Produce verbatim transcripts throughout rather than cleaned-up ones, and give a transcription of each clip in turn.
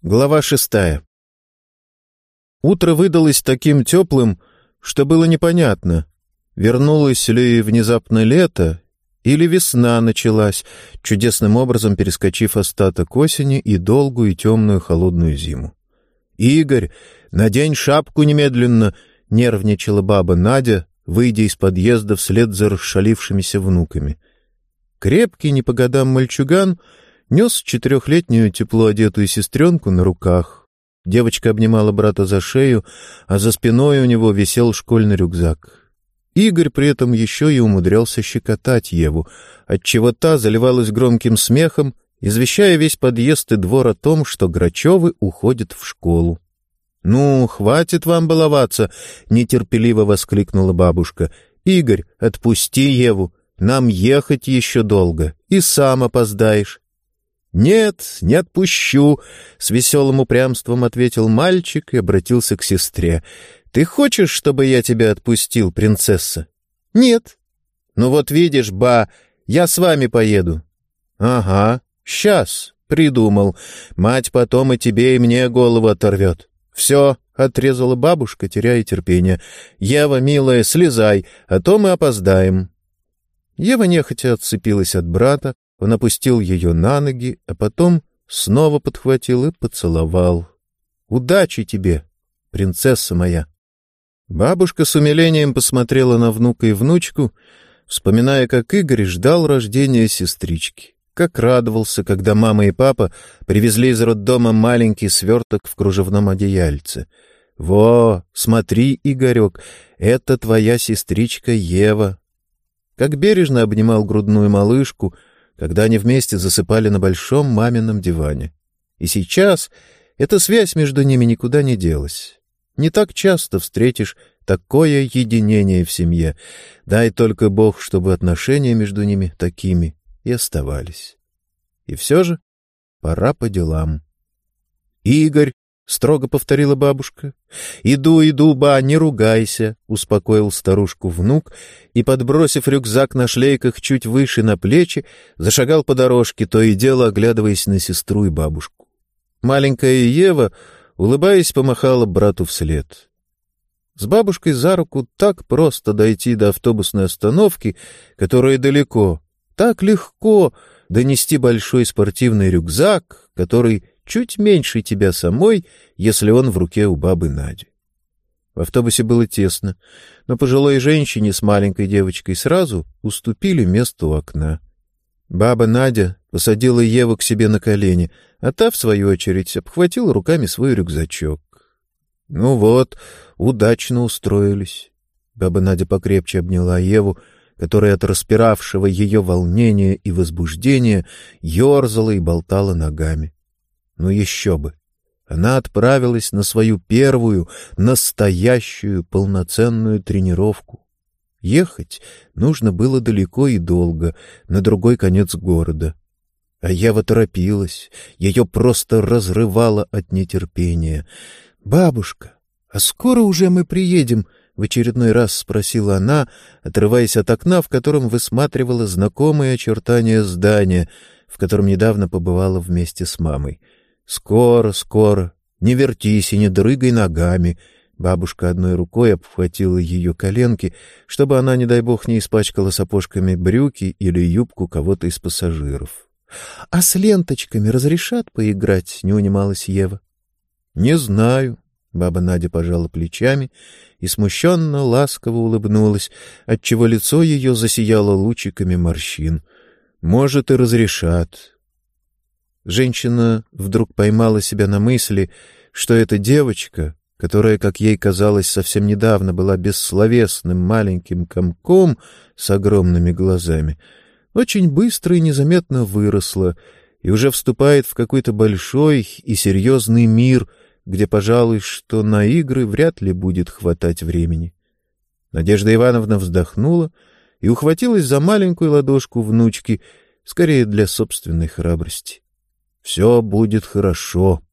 Глава шестая. Утро выдалось таким теплым, что было непонятно, вернулось ли внезапно лето или весна началась, чудесным образом перескочив остаток осени и долгую темную холодную зиму. «Игорь, надень шапку немедленно!» — нервничала баба Надя, выйдя из подъезда вслед за расшалившимися внуками. Крепкий, не по годам мальчуган нес четырехлетнюю тепло одетую сестренку на руках. Девочка обнимала брата за шею, а за спиной у него висел школьный рюкзак. Игорь при этом еще и умудрялся щекотать Еву, отчего та заливалась громким смехом, извещая весь подъезд и двор о том, что Грачевы уходят в школу. — Ну, хватит вам баловаться! — нетерпеливо воскликнула бабушка. — Игорь, отпусти Еву, нам ехать еще долго, и сам опоздаешь. — Нет, не отпущу, — с веселым упрямством ответил мальчик и обратился к сестре. — Ты хочешь, чтобы я тебя отпустил, принцесса? — Нет. — Ну вот видишь, ба, я с вами поеду. — Ага, сейчас, придумал. Мать потом и тебе, и мне голову оторвет. — Все, — отрезала бабушка, теряя терпение. — Ева, милая, слезай, а то мы опоздаем. Ева нехотя отцепилась от брата, он опустил ее на ноги, а потом снова подхватил и поцеловал. — Удачи тебе, принцесса моя! Бабушка с умилением посмотрела на внука и внучку, вспоминая, как Игорь ждал рождения сестрички, как радовался, когда мама и папа привезли из роддома маленький сверток в кружевном одеяльце. — Во, смотри, Игорек, это твоя сестричка Ева! Как бережно обнимал грудную малышку, когда они вместе засыпали на большом мамином диване. И сейчас эта связь между ними никуда не делась. Не так часто встретишь такое единение в семье. Дай только Бог, чтобы отношения между ними такими и оставались. И все же пора по делам. — Игорь! — строго повторила бабушка. — Иду, иду, ба, не ругайся, — успокоил старушку внук и, подбросив рюкзак на шлейках чуть выше на плечи, зашагал по дорожке, то и дело оглядываясь на сестру и бабушку. Маленькая Ева, улыбаясь, помахала брату вслед. С бабушкой за руку так просто дойти до автобусной остановки, которая далеко, так легко донести большой спортивный рюкзак, который чуть меньше тебя самой, если он в руке у бабы Нади. В автобусе было тесно, но пожилой женщине с маленькой девочкой сразу уступили место у окна. Баба Надя посадила Еву к себе на колени, а та, в свою очередь, обхватила руками свой рюкзачок. Ну вот, удачно устроились. Баба Надя покрепче обняла Еву, которая от распиравшего ее волнения и возбуждения ерзала и болтала ногами. Ну еще бы! Она отправилась на свою первую, настоящую, полноценную тренировку. Ехать нужно было далеко и долго, на другой конец города. А Ева торопилась, ее просто разрывало от нетерпения. — Бабушка, а скоро уже мы приедем? — в очередной раз спросила она, отрываясь от окна, в котором высматривала знакомые очертания здания, в котором недавно побывала вместе с мамой. — Скоро, скоро. Не вертись и не дрыгай ногами. Бабушка одной рукой обхватила ее коленки, чтобы она, не дай бог, не испачкала сапожками брюки или юбку кого-то из пассажиров. — А с ленточками разрешат поиграть? — не унималась Ева. — Не знаю. Баба Надя пожала плечами и смущенно, ласково улыбнулась, отчего лицо ее засияло лучиками морщин. — Может, и разрешат. Женщина вдруг поймала себя на мысли, что эта девочка, которая, как ей казалось, совсем недавно была бессловесным маленьким комком с огромными глазами, очень быстро и незаметно выросла и уже вступает в какой-то большой и серьезный мир, где, пожалуй, что на игры вряд ли будет хватать времени. Надежда Ивановна вздохнула и ухватилась за маленькую ладошку внучки, скорее для собственной храбрости. Все будет хорошо.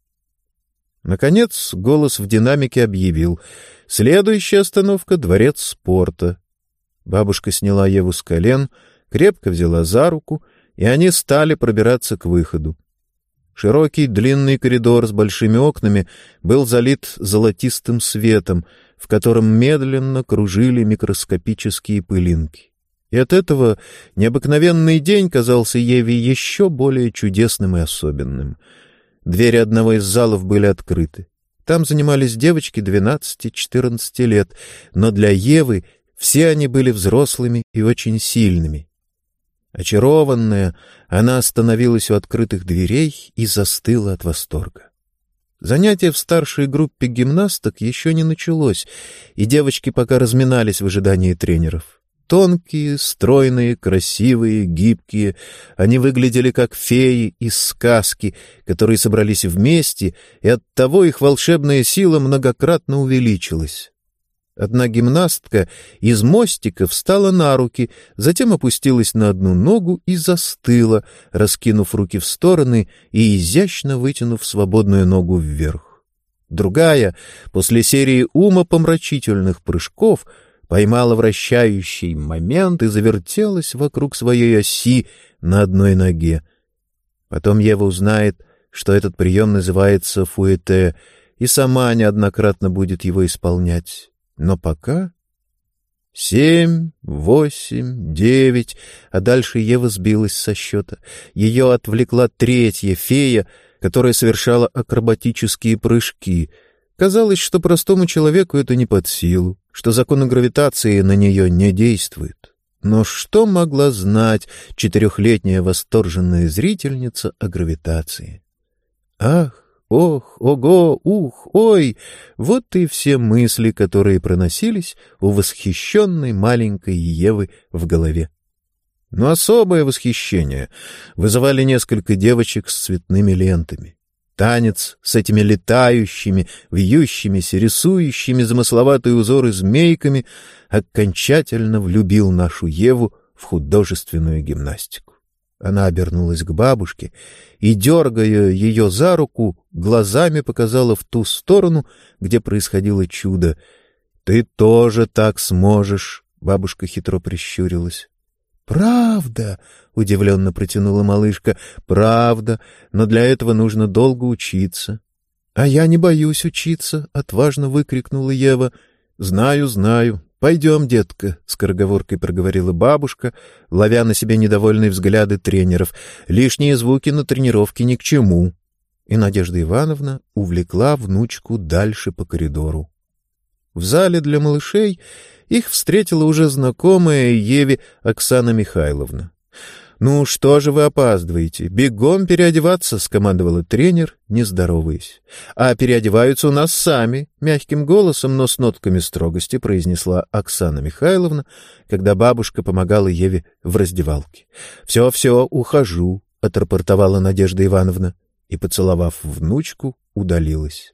Наконец голос в динамике объявил: следующая остановка — дворец спорта. Бабушка сняла Еву с колен, крепко взяла за руку, и они стали пробираться к выходу. Широкий длинный коридор с большими окнами был залит золотистым светом, в котором медленно кружили микроскопические пылинки. И от этого необыкновенный день казался Еве еще более чудесным и особенным. Двери одного из залов были открыты. Там занимались девочки двенадцати-четырнадцати лет, но для Евы все они были взрослыми и очень сильными. Очарованная, она остановилась у открытых дверей и застыла от восторга. Занятие в старшей группе гимнасток еще не началось, и девочки пока разминались в ожидании тренеров. Тонкие, стройные, красивые, гибкие, они выглядели как феи из сказки, которые собрались вместе, и оттого их волшебная сила многократно увеличилась. Одна гимнастка из мостика встала на руки, затем опустилась на одну ногу и застыла, раскинув руки в стороны и изящно вытянув свободную ногу вверх. Другая, после серии умопомрачительных прыжков, поймала вращающий момент и завертелась вокруг своей оси на одной ноге. Потом Ева узнает, что этот прием называется фуэте, и сама неоднократно будет его исполнять. Но пока... Семь, восемь, девять, а дальше Ева сбилась со счета. Ее отвлекла третья фея, которая совершала акробатические прыжки. Казалось, что простому человеку это не под силу, что законы гравитации на нее не действуют. Но что могла знать четырехлетняя восторженная зрительница о гравитации? Ах! Ох, ого, ух, ой! Вот и все мысли, которые проносились у восхищенной маленькой Евы в голове. Но особое восхищение вызывали несколько девочек с цветными лентами. Танец с этими летающими, вьющимися, рисующими замысловатые узоры змейками окончательно влюбил нашу Еву в художественную гимнастику. Она обернулась к бабушке и, дергая ее за руку, глазами показала в ту сторону, где происходило чудо. — Ты тоже так сможешь, — бабушка хитро прищурилась. — Правда? — удивленно протянула малышка. — Правда, но для этого нужно долго учиться. — А я не боюсь учиться, — отважно выкрикнула Ева. — Знаю, знаю. Пойдем, детка, — скороговоркой проговорила бабушка, ловя на себе недовольные взгляды тренеров. Лишние звуки на тренировке ни к чему. И Надежда Ивановна увлекла внучку дальше по коридору. В зале для малышей их встретила уже знакомая Еве Оксана Михайловна. — Ну что же вы опаздываете? Бегом переодеваться, — скомандовала тренер, не здороваясь. — А переодеваются у нас сами, — мягким голосом, но с нотками строгости произнесла Оксана Михайловна, когда бабушка помогала Еве в раздевалке. — Все, все, ухожу, — отрапортовала Надежда Ивановна и, поцеловав внучку, удалилась.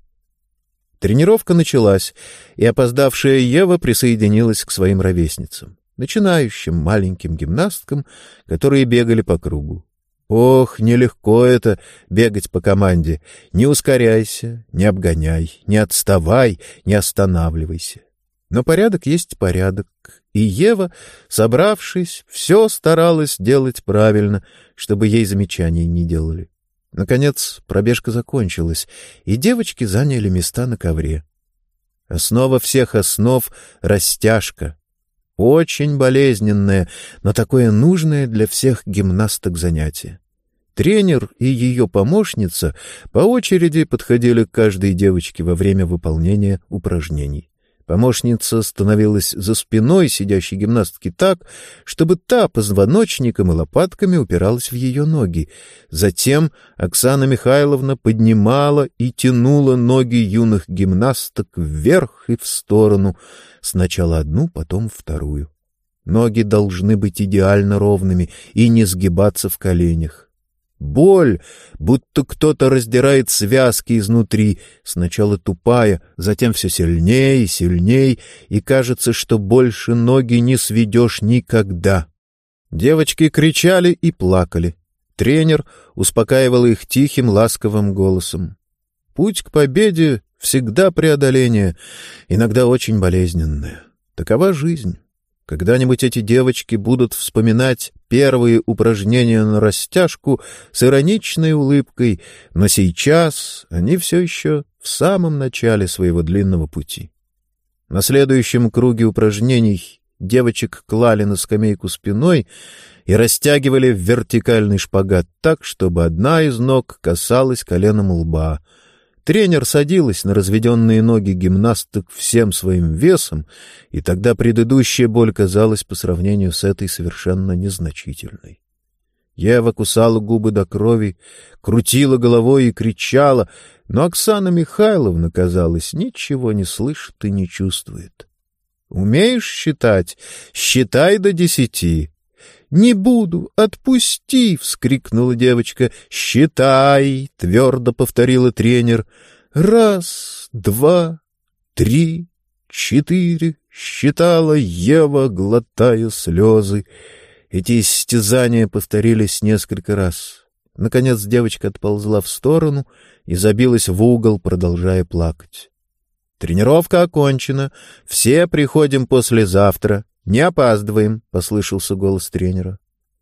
Тренировка началась, и опоздавшая Ева присоединилась к своим ровесницам, начинающим маленьким гимнасткам, которые бегали по кругу. Ох, нелегко это — бегать по команде. Не ускоряйся, не обгоняй, не отставай, не останавливайся. Но порядок есть порядок, и Ева, собравшись, все старалась делать правильно, чтобы ей замечаний не делали. Наконец пробежка закончилась, и девочки заняли места на ковре. Основа всех основ — растяжка. Очень болезненное, но такое нужное для всех гимнасток занятие. Тренер и ее помощница по очереди подходили к каждой девочке во время выполнения упражнений. Помощница становилась за спиной сидящей гимнастки так, чтобы та позвоночником и лопатками упиралась в ее ноги. Затем Оксана Михайловна поднимала и тянула ноги юных гимнасток вверх и в сторону, сначала одну, потом вторую. Ноги должны быть идеально ровными и не сгибаться в коленях. Боль, будто кто-то раздирает связки изнутри, сначала тупая, затем все сильнее и сильнее, и кажется, что больше ноги не сведешь никогда. Девочки кричали и плакали. Тренер успокаивал их тихим, ласковым голосом. Путь к победе всегда преодоление, иногда очень болезненное. Такова жизнь. Когда-нибудь эти девочки будут вспоминать первые упражнения на растяжку с ироничной улыбкой, но сейчас они все еще в самом начале своего длинного пути. На следующем круге упражнений девочек клали на скамейку спиной и растягивали в вертикальный шпагат так, чтобы одна из ног касалась коленом лба. Тренер садилась на разведенные ноги гимнасток всем своим весом, и тогда предыдущая боль казалась по сравнению с этой совершенно незначительной. Ева кусала губы до крови, крутила головой и кричала, но Оксана Михайловна, казалось, ничего не слышит и не чувствует. «Умеешь считать? Считай до десяти». «Не буду, отпусти!» — вскрикнула девочка. «Считай!» — твердо повторила тренер. «Раз, два, три, четыре!» — считала Ева, глотая слезы. Эти истязания повторились несколько раз. Наконец девочка отползла в сторону и забилась в угол, продолжая плакать. «Тренировка окончена. Все приходим послезавтра. Не опаздываем», — послышался голос тренера.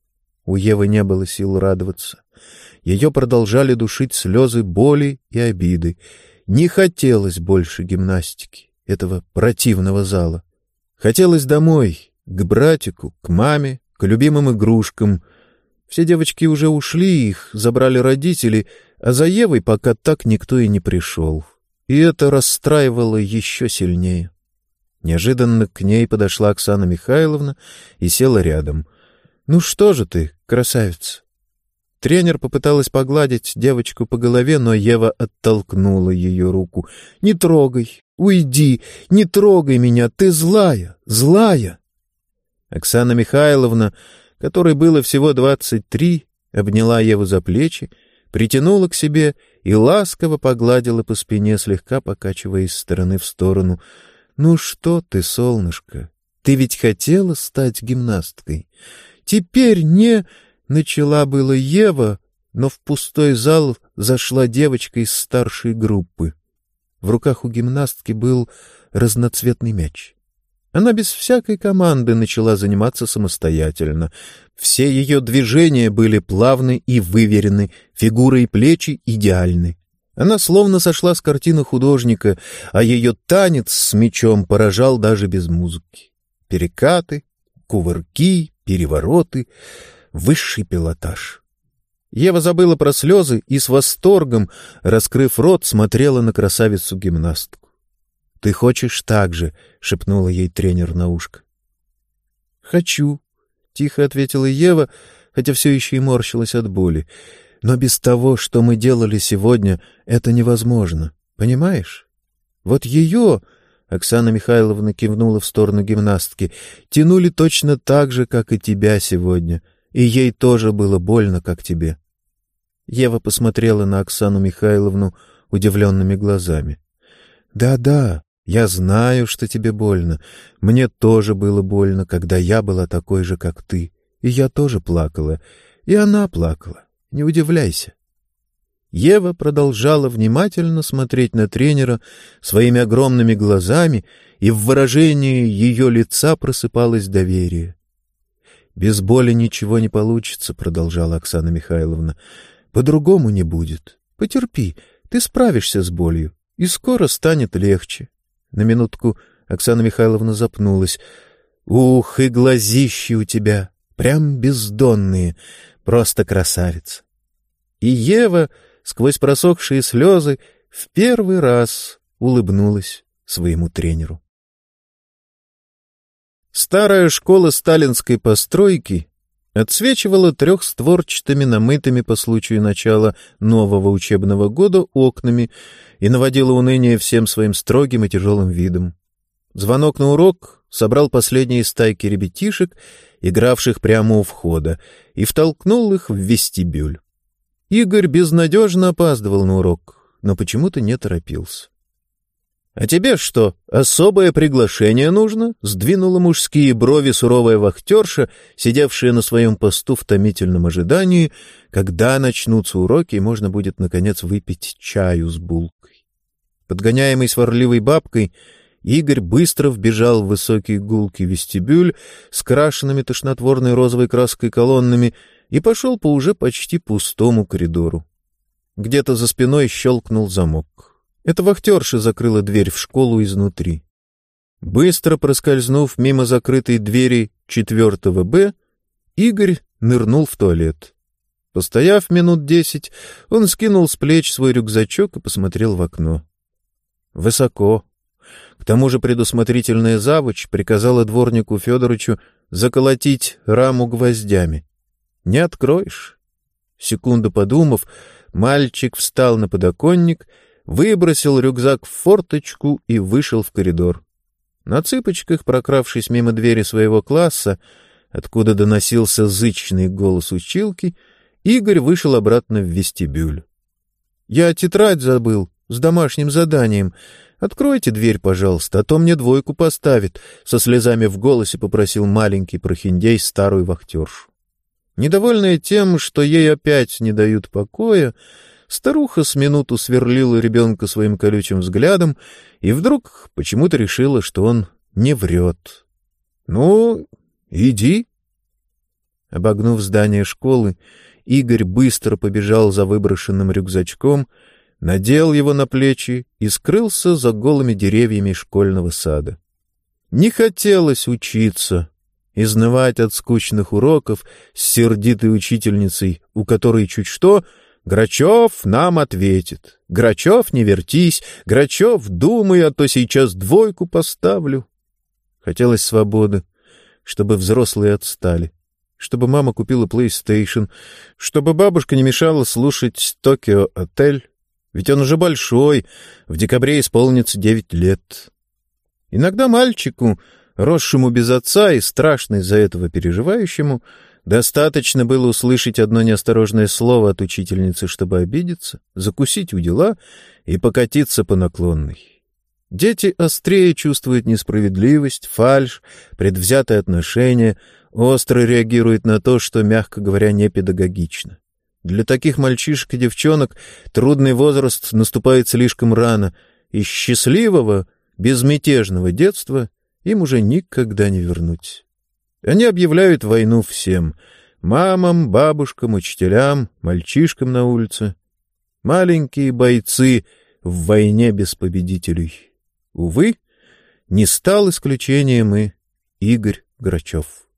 У Евы не было сил радоваться. Ее продолжали душить слезы боли и обиды. Не хотелось больше гимнастики, этого противного зала. Хотелось домой, к братику, к маме, к любимым игрушкам. Все девочки уже ушли, их забрали родители, а за Евой пока так никто и не пришел. И это расстраивало еще сильнее. Неожиданно к ней подошла Оксана Михайловна и села рядом. «Ну что же ты, красавица?» Тренер попыталась погладить девочку по голове, но Ева оттолкнула ее руку. «Не трогай, уйди, не трогай меня, ты злая, злая!» Оксана Михайловна, которой было всего двадцать три, обняла Еву за плечи, притянула к себе и ласково погладила по спине, слегка покачивая из стороны в сторону. «Ну что ты, солнышко, ты ведь хотела стать гимнасткой. Теперь не...» — начала было Ева, но в пустой зал зашла девочка из старшей группы. В руках у гимнастки был разноцветный мяч. Она без всякой команды начала заниматься самостоятельно. Все ее движения были плавны и выверены, фигура и плечи идеальны. Она словно сошла с картины художника, а ее танец с мячом поражал даже без музыки. Перекаты, кувырки, перевороты, высший пилотаж. Ева забыла про слезы и с восторгом, раскрыв рот, смотрела на красавицу-гимнастку. «Ты хочешь так же?» — шепнула ей тренер на ушко. «Хочу», — тихо ответила Ева, хотя все еще и морщилась от боли. «Но без того, что мы делали сегодня, это невозможно. Понимаешь? Вот ее...» — Оксана Михайловна кивнула в сторону гимнастки. «Тянули точно так же, как и тебя сегодня. И ей тоже было больно, как тебе». Ева посмотрела на Оксану Михайловну удивленными глазами. «Да-да, я знаю, что тебе больно. Мне тоже было больно, когда я была такой же, как ты. И я тоже плакала. И она плакала. Не удивляйся». Ева продолжала внимательно смотреть на тренера своими огромными глазами, и в выражении ее лица просыпалось доверие. «Без боли ничего не получится», — продолжала Оксана Михайловна. «По-другому не будет. Потерпи, ты справишься с болью, и скоро станет легче». На минутку Оксана Михайловна запнулась. «Ух, и глазищи у тебя, прям бездонные, просто красавица». И Ева, сквозь просохшие слезы, в первый раз улыбнулась своему тренеру. Старая школа сталинской постройки отсвечивала трехстворчатыми, намытыми по случаю начала нового учебного года окнами и наводила уныние всем своим строгим и тяжелым видом. Звонок на урок собрал последние стайки ребятишек, игравших прямо у входа, и втолкнул их в вестибюль. Игорь безнадежно опаздывал на урок, но почему-то не торопился. — А тебе что, особое приглашение нужно? — сдвинула мужские брови суровая вахтерша, сидевшая на своем посту в томительном ожидании, когда начнутся уроки и можно будет, наконец, выпить чаю с булкой. Подгоняемый сварливой бабкой, Игорь быстро вбежал в высокий гулкий вестибюль с крашенными тошнотворной розовой краской колоннами и пошел по уже почти пустому коридору. Где-то за спиной щелкнул замок. Это вахтерша закрыла дверь в школу изнутри. Быстро проскользнув мимо закрытой двери четвертого Б, Игорь нырнул в туалет. Постояв минут десять, он скинул с плеч свой рюкзачок и посмотрел в окно. Высоко. К тому же предусмотрительная завуч приказала дворнику Федорычу заколотить раму гвоздями. Не откроешь. Секунду подумав, мальчик встал на подоконник, выбросил рюкзак в форточку и вышел в коридор. На цыпочках, прокравшись мимо двери своего класса, откуда доносился зычный голос училки, Игорь вышел обратно в вестибюль. — Я тетрадь забыл с домашним заданием. Откройте дверь, пожалуйста, а то мне двойку поставит, — со слезами в голосе попросил маленький прохиндей старую вахтершу. Недовольная тем, что ей опять не дают покоя, старуха с минуту сверлила ребенка своим колючим взглядом и вдруг почему-то решила, что он не врет. — Ну, иди. Обогнув здание школы, Игорь быстро побежал за выброшенным рюкзачком, надел его на плечи и скрылся за голыми деревьями школьного сада. Не хотелось учиться, изнывать от скучных уроков с сердитой учительницей, у которой чуть что «Грачев нам ответит», «Грачев, не вертись», «Грачев, думай, а то сейчас двойку поставлю». Хотелось свободы, чтобы взрослые отстали, чтобы мама купила PlayStation, чтобы бабушка не мешала слушать «Токио Отель», ведь он уже большой, в декабре исполнится девять лет. Иногда мальчику, росшему без отца и страшно из-за этого переживающему, достаточно было услышать одно неосторожное слово от учительницы, чтобы обидеться, закусить у дела и покатиться по наклонной. Дети острее чувствуют несправедливость, фальшь, предвзятое отношение, остро реагируют на то, что, мягко говоря, не педагогично. Для таких мальчишек и девчонок трудный возраст наступает слишком рано, и счастливого, безмятежного детства им уже никогда не вернуть. Они объявляют войну всем — мамам, бабушкам, учителям, мальчишкам на улице. Маленькие бойцы в войне без победителей. Увы, не стал исключением и Игорь Грачев.